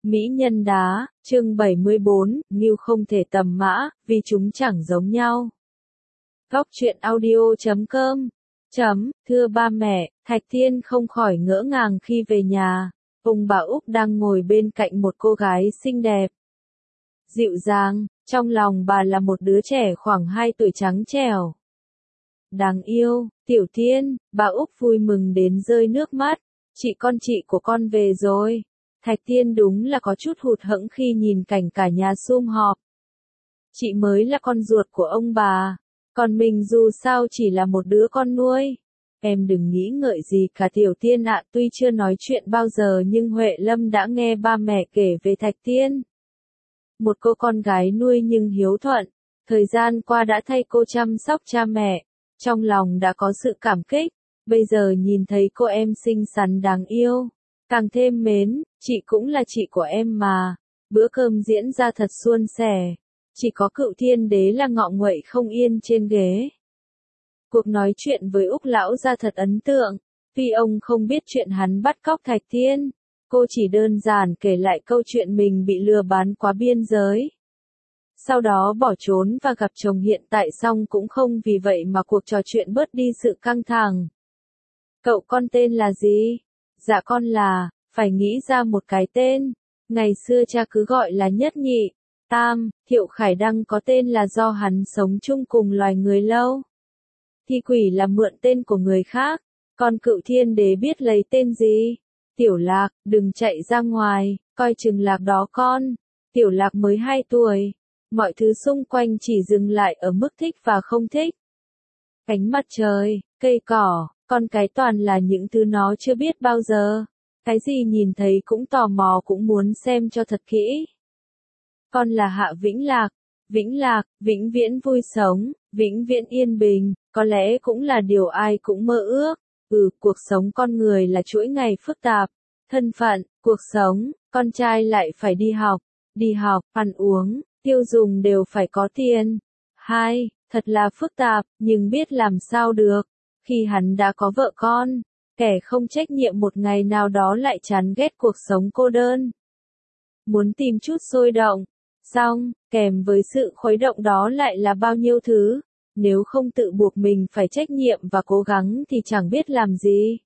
Mỹ nhân đá, chương 74, Ngưu không thể tầm mã, vì chúng chẳng giống nhau. Góc truyện audio.com. Thưa ba mẹ, Thạch Thiên không khỏi ngỡ ngàng khi về nhà. Ông bà Úc đang ngồi bên cạnh một cô gái xinh đẹp, dịu dàng, trong lòng bà là một đứa trẻ khoảng 2 tuổi trắng trẻo. Đáng yêu, Tiểu Thiên, bà Úc vui mừng đến rơi nước mắt. Chị của con về rồi. Thạch Thiên đúng là có chút hụt hẫng khi nhìn cảnh cả nhà sum họp. Chị mới là con ruột của ông bà, còn mình dù sao chỉ là một đứa con nuôi. Em đừng nghĩ ngợi gì cả Tiểu Thiên ạ, tuy chưa nói chuyện bao giờ nhưng Huệ Lâm đã nghe ba mẹ kể về Thạch Thiên. Một cô con gái nuôi nhưng hiếu thuận, thời gian qua đã thay cô chăm sóc cha mẹ, trong lòng đã có sự cảm kích, bây giờ nhìn thấy cô em xinh xắn đáng yêu, càng thêm mến, chị cũng là chị của em mà. Bữa cơm diễn ra thật suôn sẻ, chỉ có Cựu Thiên Đế là ngọ nguậy không yên trên ghế. Cuộc nói chuyện với Úc lão gia thật ấn tượng, tuy ông không biết chuyện hắn bắt cóc Thạch Thiên, cô chỉ đơn giản kể lại câu chuyện mình bị lừa bán qua biên giới, sau đó bỏ trốn và gặp chồng hiện tại, xong cũng không vì vậy mà cuộc trò chuyện bớt đi sự căng thẳng. Cậu con tên là gì? Dạ con là, phải nghĩ ra một cái tên. Ngày xưa cha cứ gọi là Nhất Nhị, Tam. Thiệu Khải Đăng có tên là do hắn sống chung cùng loài người lâu. Thi Quỷ là mượn tên của người khác. Còn Cựu Thiên Đế biết lấy tên gì? Tiểu Lạc, đừng chạy ra ngoài, coi chừng Lạc đó con. Tiểu Lạc mới 2 tuổi. Mọi thứ xung quanh chỉ dừng lại ở mức thích và không thích. Ánh mặt trời, cây cỏ, con cái toàn là những thứ nó chưa biết bao giờ. Cái gì nhìn thấy cũng tò mò, cũng muốn xem cho thật kỹ. Con là Hạ Vĩnh Lạc, vĩnh viễn vui sống, vĩnh viễn yên bình, có lẽ cũng là điều ai cũng mơ ước. Cuộc sống con người là chuỗi ngày phức tạp. Thân phận, cuộc sống, con trai lại phải đi học, ăn uống, tiêu dùng đều phải có tiền. Thật là phức tạp, nhưng biết làm sao được. Khi hắn đã có vợ con, kẻ không trách nhiệm một ngày nào đó lại chán ghét cuộc sống cô đơn. Muốn tìm chút sôi động, xong, kèm với sự khuấy động đó lại là bao nhiêu thứ. Nếu không tự buộc mình phải trách nhiệm và cố gắng thì chẳng biết làm gì.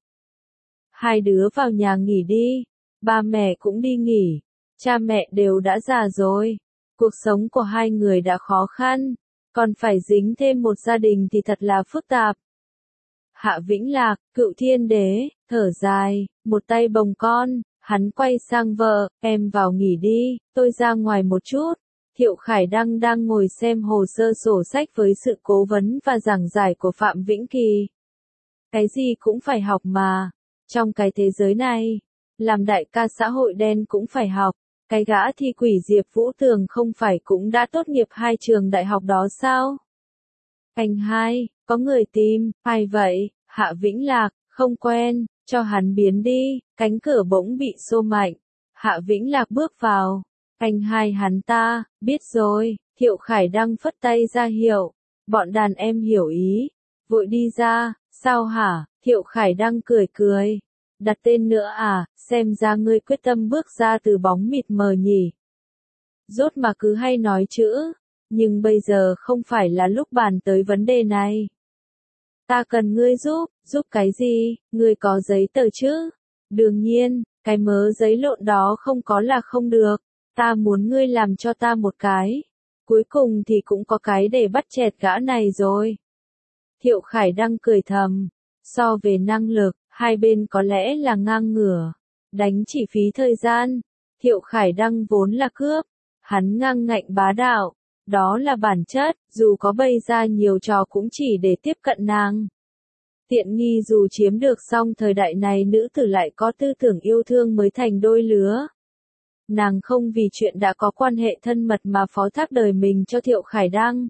2 đứa vào nhà nghỉ đi, ba mẹ cũng đi nghỉ, cha mẹ đều đã già rồi. Cuộc sống của 2 người đã khó khăn, còn phải dính thêm một gia đình thì thật là phức tạp. Hạ Vĩnh Lạc, Cựu Thiên Đế, thở dài, một tay bồng con, hắn quay sang vợ, em vào nghỉ đi, tôi ra ngoài một chút. Thiệu Khải Đăng đang ngồi xem hồ sơ sổ sách với sự cố vấn và giảng giải của Phạm Vĩnh Kỳ. Cái gì cũng phải học mà, trong cái thế giới này, làm đại ca xã hội đen cũng phải học. Cái gã Thi Quỷ Diệp Vũ Tường không phải cũng đã tốt nghiệp 2 trường đại học đó sao? Anh hai, có người tìm, ai vậy? Hạ Vĩnh Lạc, không quen, cho hắn biến đi. Cánh cửa bỗng bị xô mạnh. Hạ Vĩnh Lạc bước vào. Anh hai hắn ta, biết rồi. Thiệu Khải Đăng phất tay ra hiệu. Bọn đàn em hiểu ý, vội đi ra. Sao hả? Thiệu Khải Đăng cười. Đặt tên nữa à, xem ra ngươi quyết tâm bước ra từ bóng mịt mờ nhỉ. Rốt mà cứ hay nói chữ, nhưng bây giờ không phải là lúc bàn tới vấn đề này. Ta cần ngươi giúp cái gì, ngươi có giấy tờ chứ? Đương nhiên, cái mớ giấy lộn đó không có là không được, ta muốn ngươi làm cho ta một cái. Cuối cùng thì cũng có cái để bắt chẹt gã này rồi. Thiệu Khải Đăng cười thầm, so về năng lực, 2 bên có lẽ là ngang ngửa. Đánh chỉ phí thời gian. Thiệu Khải Đăng vốn là cướp. Hắn ngang ngạnh bá đạo. Đó là bản chất, dù có bày ra nhiều trò cũng chỉ để tiếp cận nàng. Tiện nghi dù chiếm được, xong thời đại này nữ tử lại có tư tưởng yêu thương mới thành đôi lứa. Nàng không vì chuyện đã có quan hệ thân mật mà phó thác đời mình cho Thiệu Khải Đăng.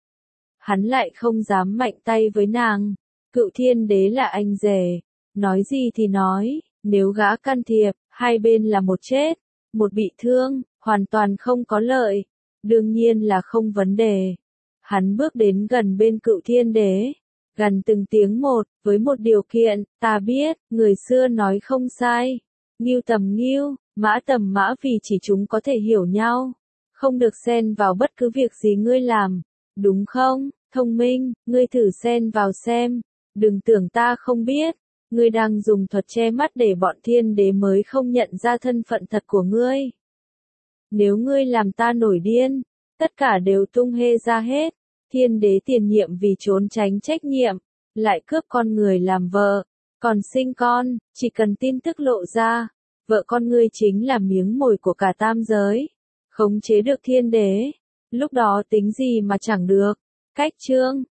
Hắn lại không dám mạnh tay với nàng. Cựu Thiên Đế là anh rể. Nói gì thì nói, nếu gã can thiệp, 2 bên là một chết, một bị thương, hoàn toàn không có lợi. Đương nhiên là không vấn đề. Hắn bước đến gần bên Cựu Thiên Đế, gần từng tiếng một, với một điều kiện, ta biết, người xưa nói không sai. Ngưu tầm ngưu, mã tầm mã vì chỉ chúng có thể hiểu nhau. Không được xen vào bất cứ việc gì ngươi làm. Đúng không, thông minh, ngươi thử xen vào xem. Đừng tưởng ta không biết. Ngươi đang dùng thuật che mắt để bọn thiên đế mới không nhận ra thân phận thật của ngươi. Nếu ngươi làm ta nổi điên, tất cả đều tung hê ra hết. Thiên đế tiền nhiệm vì trốn tránh trách nhiệm, lại cướp con người làm vợ, còn sinh con, chỉ cần tin tức lộ ra, vợ con ngươi chính là miếng mồi của cả tam giới. Khống chế được thiên đế, lúc đó tính gì mà chẳng được. Cách chương